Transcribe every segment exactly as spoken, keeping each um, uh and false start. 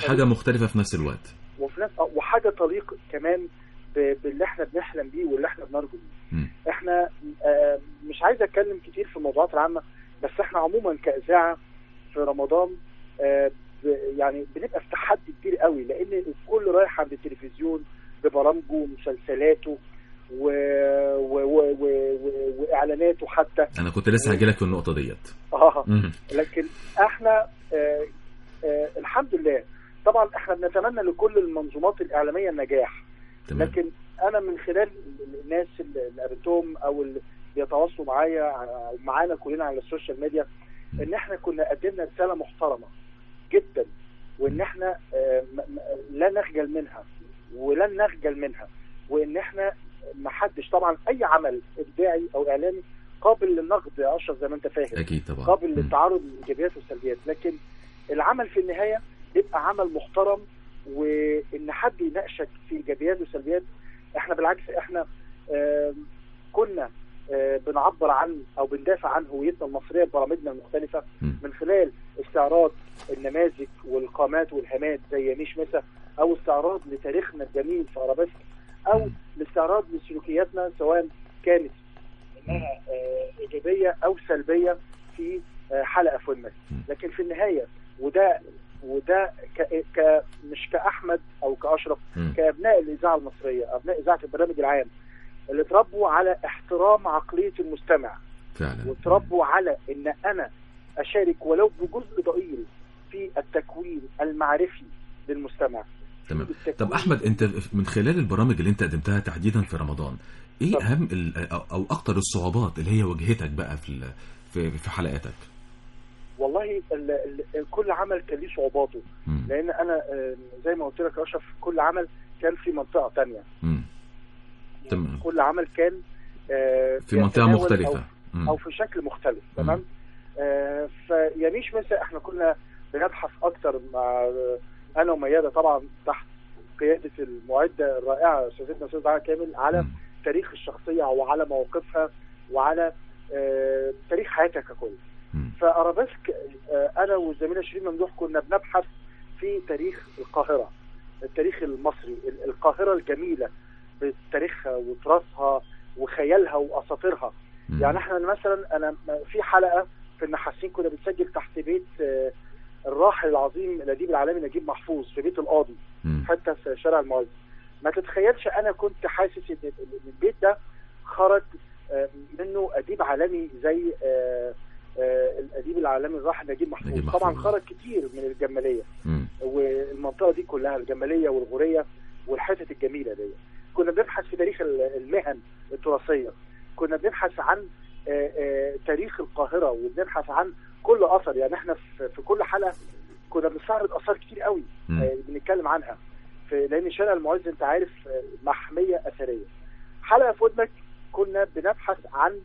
وحاجه مختلفه في نفس الوقت، وفي نفس وحاجه طريق كمان باللي احنا بنحلم بيه واللي احنا بنرجو بيه. احنا اه مش عايز اتكلم كتير في الموضوعات العامه، بس احنا عموما كاذاعه في رمضان اه يعني بنبقى في تحدي كبير قوي، لان الكل رايح عند التلفزيون ببرامجه ومسلسلاته و... و... و... و... واعلاناته. حتى انا كنت لسه هجيلك في النقطه ديت. اه لكن احنا آه آه الحمد لله طبعا احنا بنتمنى لكل المنظومات الاعلاميه النجاح. تمام. لكن انا من خلال الناس اللي قابلتهم او اللي بيتواصلوا معايا او معانا كلنا على السوشيال ميديا، ان احنا كنا قدمنا رساله محترمه جدا، وان احنا آه لا نخجل منها ولن نخجل منها، وان احنا ما حدش طبعا اي عمل ابداعي او اعلامي قابل للنقد يا اشرف زي ما انت فاهم، اكيد طبعا، قابل للتعرض للايجابيات والسلبيات، لكن العمل في النهايه يبقى عمل محترم، وان حد يناقشك في ايجابيات وسلبيات. احنا بالعكس احنا آه كنا آه بنعبر عن او بندافع عن هويتنا المصريه ببرامجنا المختلفه من خلال استعراض النماذج والقامات والهامات زي يميش مسا، او استعراض لتاريخنا الجميل في ارابيسك، او الاستعراض لسلوكياتنا سواء كانت انها آه ايجابيه او سلبيه في آه حلقه في ودنك. لكن في النهايه وده وده ك... ك... مش كاحمد او كاشرف، كابناء الاذاعه المصريه، ابناء اذاعه البرنامج العام اللي اتربوا على احترام عقليه المستمع فعلا، واتربوا على ان انا اشارك ولو بجزء ضئيل في التكوين المعرفي للمستمع. تمام. طب احمد، انت من خلال البرامج اللي انت قدمتها تحديدا في رمضان، ايه طب. اهم او اكتر الصعوبات اللي هي واجهتك بقى في في في حلقاتك؟ والله ال ال كل عمل كان ليه صعوباته، لان انا زي ما قلت لك يا اشرف كل عمل كان في منطقه ثانيه، يعني كل عمل كان في منطقه مختلفه او, أو في شكل مختلف. تمام. آه فيميش مثلا احنا كنا بنبحث اكتر مع انا وميادة طبعا تحت قياده المعده الرائعه استاذتنا استاذ دعاء كامل على م. تاريخ الشخصيه وعلى مواقفها وعلى آه تاريخ حياتها ككل. فارابيسك آه انا والزميله شيرين ممدوح كنا بنبحث في تاريخ القاهره، التاريخ المصري، القاهره الجميله بتاريخها وتراثها وخيالها واساطيرها. م. يعني احنا مثلا انا في حلقه في النحاسين كنا بنسجل تحت بيت آه الراحل العظيم الاديب العالمي نجيب محفوظ في بيت القاضي حتى في شارع المعز. ما تتخيلش انا كنت حاسس ان البيت ده خرج منه اديب عالمي زي الاديب العالمي الراحل نجيب محفوظ. طبعا خرج كتير من الجماليه م. والمنطقه دي كلها الجماليه والغوريه والحتت الجميله دي. كنا بنبحث في تاريخ المهن التراثيه، كنا بنبحث عن تاريخ القاهره وبنبحث عن كل اثر. يعني احنا في كل حلقه كنا بنستعرض اثار كتير قوي بنتكلم عنها، في لان شارع المعز انت عارف محميه اثريه. حلقه في ودنك كنا بنبحث عن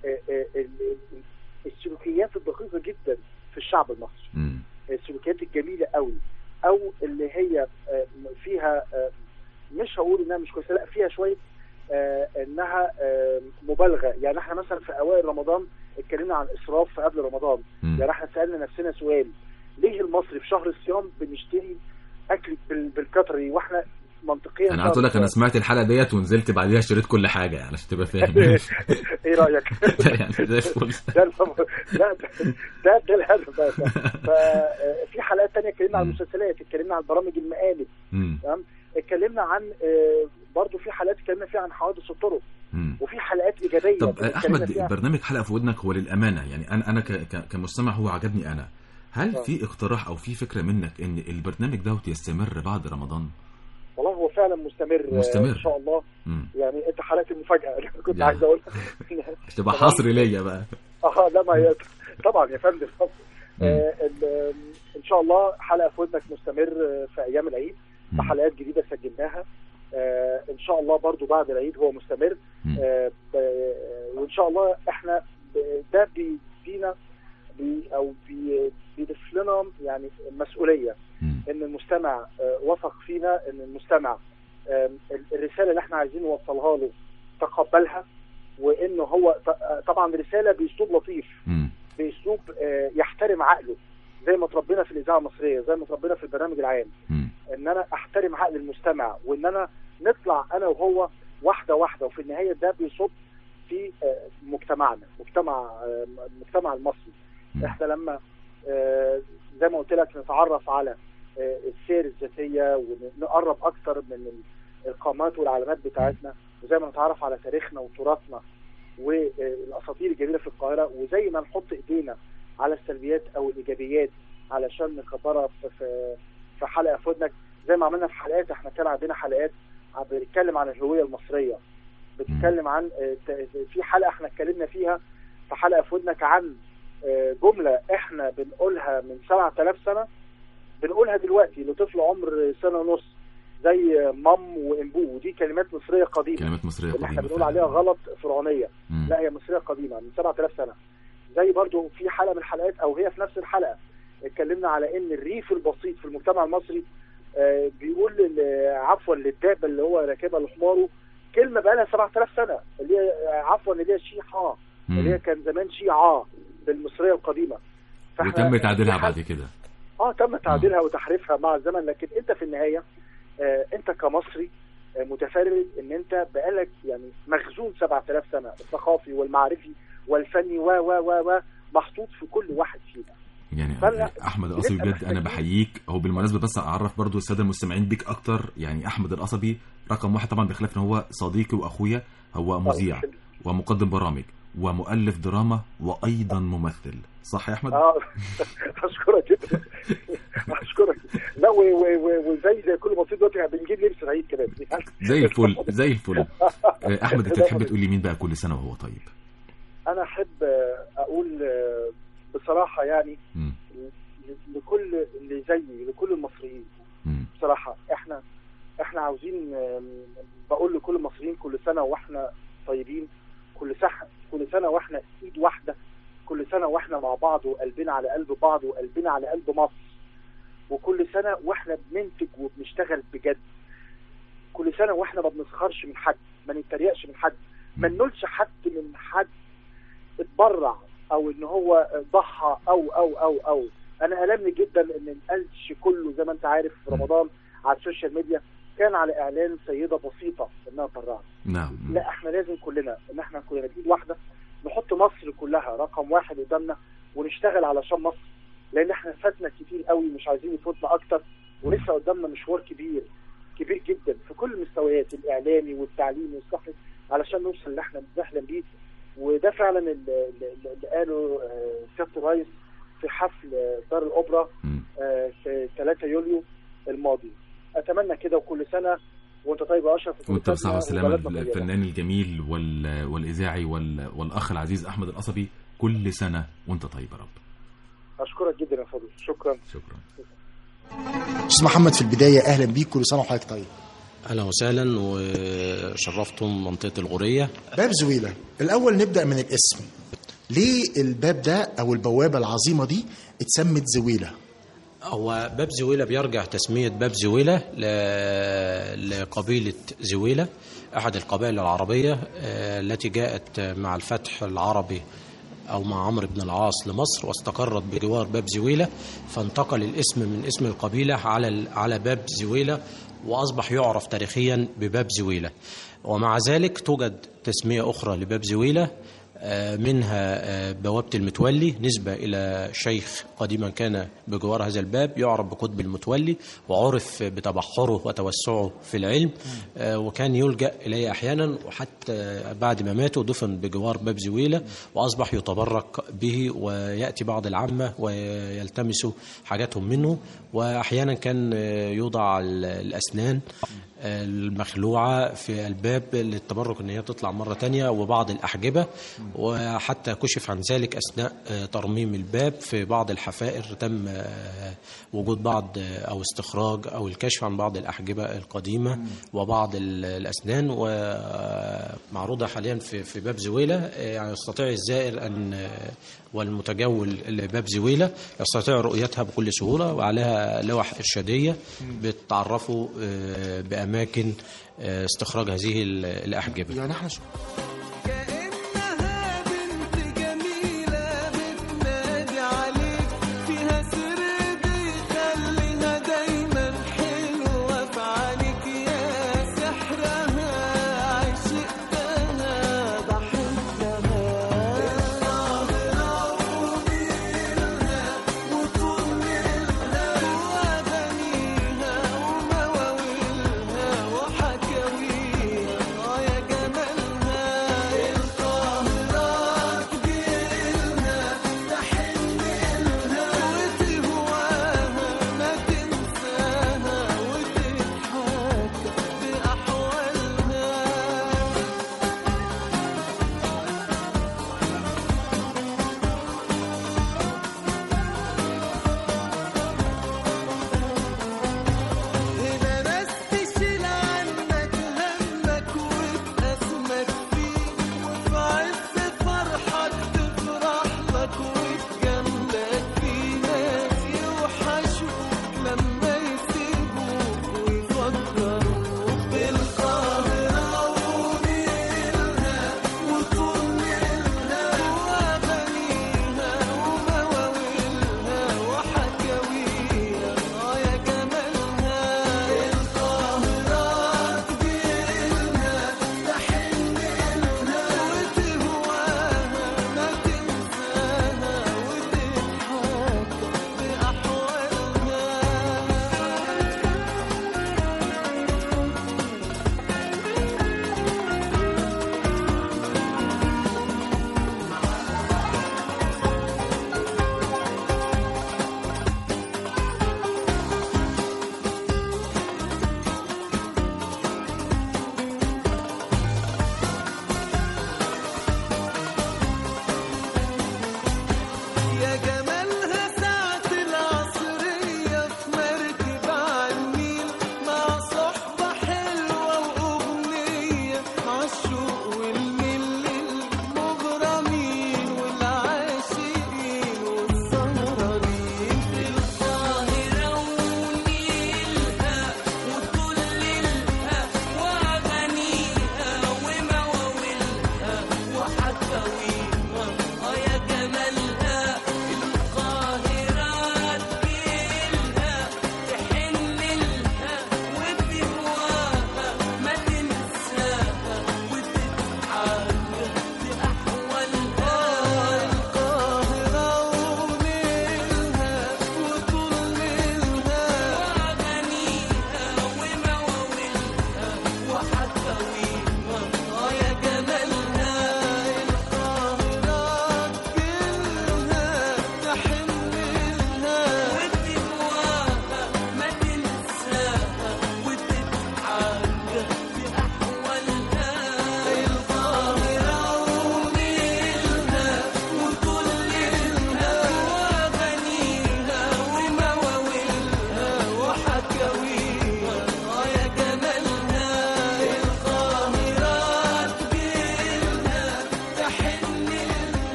السلوكيات الدقيقه جدا في الشعب المصري، السلوكيات الجميله قوي او اللي هي فيها مش هقول انها مش كويسه، لا فيها شويه انها مبالغه. يعني احنا مثلا في اوائل رمضان اتكلمنا عن اسراف قبل رمضان. م. يعني احنا سالنا نفسنا سؤال، ليه المصري في شهر الصيام بنشتري اكل بالكتري واحنا منطقيا؟ انا عايز اقول لك انا سمعت الحلقه ديت ونزلت بعديها اشتريت كل حاجه يعني عشان تبقى فاهم. ايه رايك؟ يعني زي الفل. لا ده ده الهدف. ففي حلقات ثانيه اتكلمنا عن المسلسلات، اتكلمنا عن برامج المقالب، تمام، اتكلمنا عن برضه في حلقات اتكلمنا فيها عن حوادث الطرق، وفي حلقات ايجابيه. طب احمد، برنامج حلقه في ودنك هو للامانه يعني انا انا كمستمع هو عجبني انا. هل أوه. في اقتراح او في فكره منك ان البرنامج دوت يستمر بعد رمضان؟ والله هو فعلا مستمر مستمر ان شاء الله. مم. يعني انت حلقت المفاجاه انا كنت عايز اقولها مش تبقى حصري ليا بقى. اه لا ما هي طبعا يا فندم. آه ان شاء الله حلقه في ودنك مستمر في ايام العيد بحلقات جديده سجلناها. آه ان شاء الله برضو بعد العيد هو مستمر. آه وان شاء الله احنا ده بيدينا بي او بي بيضيف لنا يعني مسؤوليه ان المستمع آه وثق فينا، ان المستمع آه الرساله اللي احنا عايزين نوصلها له تقبلها، وانه هو طبعا رساله باسلوب لطيف، باسلوب آه يحترم عقله، زي ما اتربينا في الاذاعه المصريه، زي ما اتربينا في البرنامج العام، م. ان انا احترم عقل المستمع، وان انا نطلع انا وهو واحده واحده، وفي النهايه ده بيصب في مجتمعنا، مجتمع المجتمع المصري. م. احنا لما زي ما قلت لك نتعرف على السير الذاتيه ونقرب اكتر من القامات والعلامات بتاعتنا، وزي ما نتعرف على تاريخنا وتراثنا والاساطير الجميله في القاهره، وزي ما نحط ايدينا على السلبيات او الايجابيات علشان نكبرها في في حلقه في ودنك، زي ما عملنا في حلقات. احنا كان عندنا حلقات بنتكلم عن الهويه المصريه، بتتكلم عن في حلقه احنا اتكلمنا فيها في حلقه في ودنك عن جمله احنا بنقولها من سبعة آلاف سنه بنقولها دلوقتي لطفل عمر سنه ونص، زي مام وانبو، ودي كلمات مصريه قديمه، كلمات مصريه اللي قديمه احنا بنقول عليها غلط فرعونيه. مم. لا، هي مصريه قديمه من سبعة آلاف سنه. زي برضو في حلقه من الحلقات، او هي في نفس الحلقه، اتكلمنا على ان الريف البسيط في المجتمع المصري آه بيقول عفوا للدابه اللي هو راكبها لحماره كلمه بقى لها سبعة آلاف سنه، اللي هي عفوا اللي هي شيحه، اللي هي كان زمان شيعه بالمصريه القديمه، وتم تعديلها بعد كده. اه تم تعديلها وتحريفها مع الزمن. لكن انت في النهايه آه انت كمصري آه متفرد، ان انت بقالك يعني مخزون سبعة آلاف سنه الثقافي والمعرفي والفني و و و و محطوط في كل واحد فينا. يعني احمد القصبي بجد انا بحييك. هو بالمناسبه بس اعرف برضو الساده المستمعين بيك اكتر، يعني احمد القصبي رقم واحد طبعا، بخلاف ان هو صديقي واخويا، هو مذيع ومقدم برامج ومؤلف دراما وايضا ممثل، صح يا احمد؟ اه اشكرك جدا اشكرك. لا وزي زي كل بسيط دلوقتي بنجيب لبس العيد كده زي الفل زي الفل. احمد انت تحب تقول لي مين بقى كل سنه وهو طيب؟ انا احب اقول بصراحه يعني م. لكل اللي زيي، لكل المصريين م. بصراحه احنا احنا عاوزين، بقول لكل المصريين كل سنه واحنا طيبين، كل سنه كل سنه واحنا ايد واحده، كل سنه واحنا مع بعض وقلبنا على قلب بعض وقلبنا على قلب مصر، وكل سنه واحنا بننتج وبنشتغل بجد، كل سنه واحنا ما بنسخرش من حد، ما نتريقش من حد، ما ننولش حد من حد اتبرع او ان هو ضحى او او او او انا ألمني جدا ان القلش كله زي ما انت عارف في رمضان على السوشيال ميديا كان على اعلان سيده بسيطه انها طرعت. نعم. لا احنا لازم كلنا ان احنا كلنا بايد واحده نحط مصر كلها رقم واحد قدامنا ونشتغل علشان مصر، لان احنا فاتنا كتير قوي مش عايزين يفوتنا اكتر، ولسه قدامنا مشوار كبير كبير جدا في كل المستويات، الاعلامي والتعليم والصحي، علشان نوصل اللي احنا بنحلم بيه. وده فعلا اللي, اللي قاله سيادة الرئيس في حفل دار الأوبرا في ثلاثة يوليو الماضي. أتمنى كده وكل سنة وانت طيب يا أشرف، وانت بصحة والسلامة. الفنان الجميل والإذاعي والأخ العزيز أحمد القصبي، كل سنة وانت طيب يا رب. أشكرك جدا يا فضل. شكرا شكرا. أستاذ محمد، في البداية أهلا بيك، كل سنة وحضرتك طيب. أهلا وسهلا، وشرفتم منطقة الغورية. باب زويلة، الأول نبدأ من الاسم. ليه الباب ده أو البوابة العظيمة دي اتسمت زويلة؟ هو باب زويلة بيرجع تسمية باب زويلة لقبيلة زويلة، أحد القبائل العربية التي جاءت مع الفتح العربي أو مع عمرو بن العاص لمصر واستقرت بجوار باب زويلة، فانتقل الاسم من اسم القبيلة على على باب زويلة، وأصبح يعرف تاريخيا بباب زويلة. ومع ذلك توجد تسمية أخرى لباب زويلة، منها بوابة المتولي نسبة إلى شيخ قديما كان بجوار هذا الباب يعرف بقطب المتولي، وعرف بتبحره وتوسعه في العلم، وكان يلجأ إليه أحيانا، وحتى بعد ما ماتوا دفن بجوار باب زويلة، وأصبح يتبرك به ويأتي بعض العامة ويلتمسوا حاجاتهم منه. وأحيانا كان يوضع الأسنان المخلوعة في الباب للتبرك ان هي تطلع مرة تانية، وبعض الأحجبة، وحتى كشف عن ذلك أثناء ترميم الباب في بعض الحفائر تم وجود بعض أو استخراج أو الكشف عن بعض الأحجبة القديمة وبعض الأسنان، ومعروضة حاليا في في باب زويلة. يعني يستطيع الزائر أن والمتجول لباب زويلة يستطيع رؤيتها بكل سهولة، وعليها لوح إرشادية بتعرفوا بأماكن استخراج هذه الأحجبة. يعني احنا شو